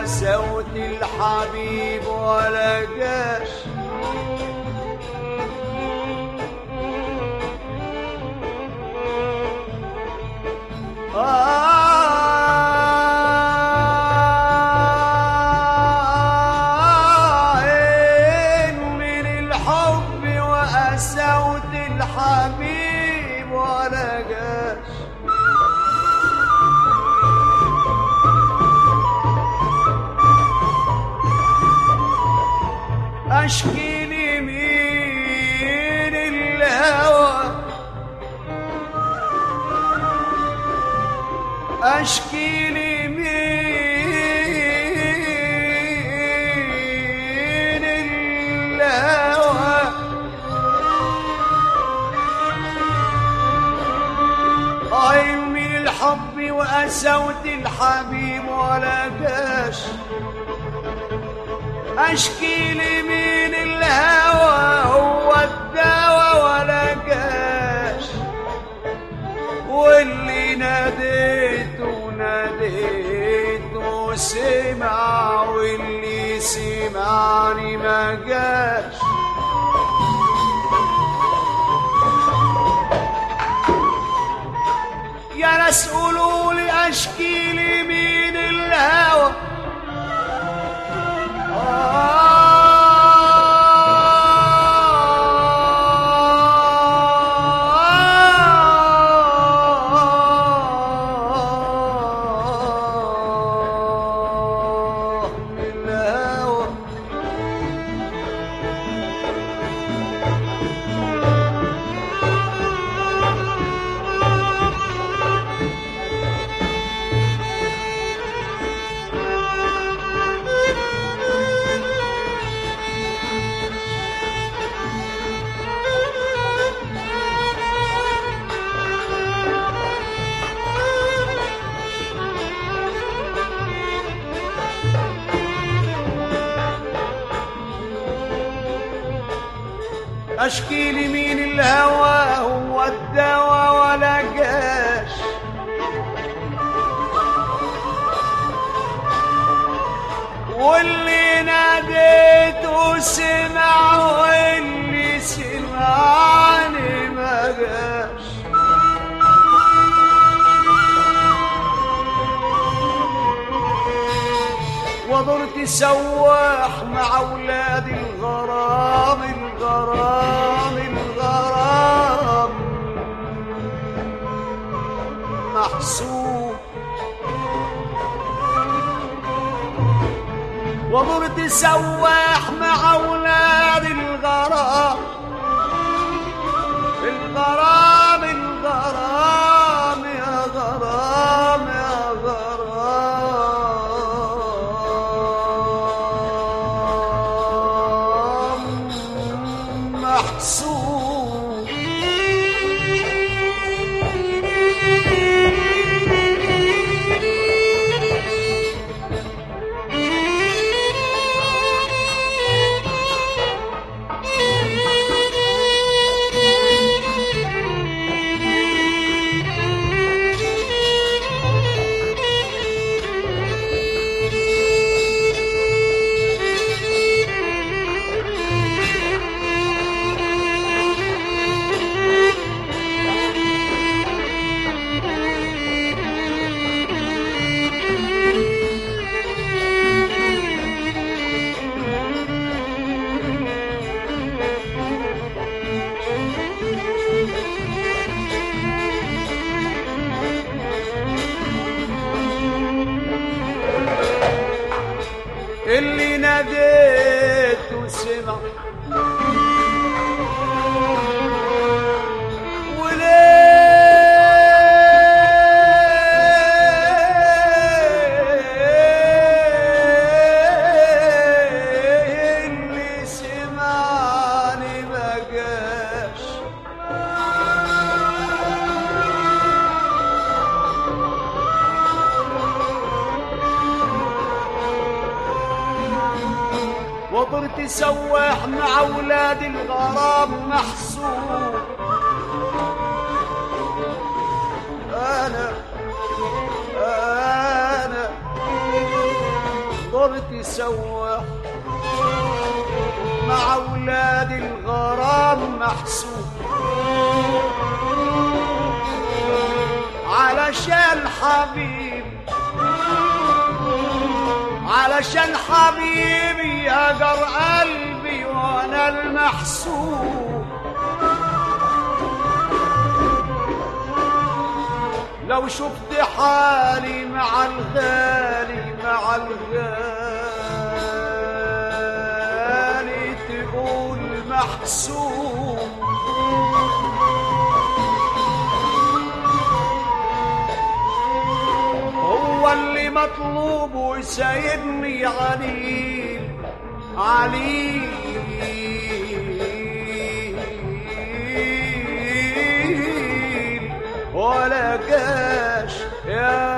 وقساوة الحبيب ولا جاش. من الحب وقساوة الحبيب ولا جاش. أشكي لمين الهوى، أشكي لمين الهوى، من الحب وقساوة الحبيب ولا جاش. أشكي لمين الهوى هو الدواء ولا جاش. واللي ناديته ناديته سمع، واللي سمعني ما جاش. يا ناس قولولي أشكي لمين الهوى، أشكي لمين الهوى هو الدواء ولا جاش. واللي ناديته سمع، واللي سمعني ما جاش. وضرت سواح مع أولاد الغرام، الغرام الغرام محسوب. وضرت سواح مع أولاد الغرام، الغرام الغرام يا غرام يا غرام محسوب. اللي ناديته سمع، اللي سمعني ما جاش. وطرت سواح مع أولاد الغرام محسوب. أنا وطرت سواح مع اولاد الغرام محسوب علشان حبيبي علشان حبيبي هجر قلبي وانا المحسوب لو شفت حالي مع الغالي مع الغالي تقول محسوب هو اللي مطلوب وسايبني عليل عليل ولا جاش يا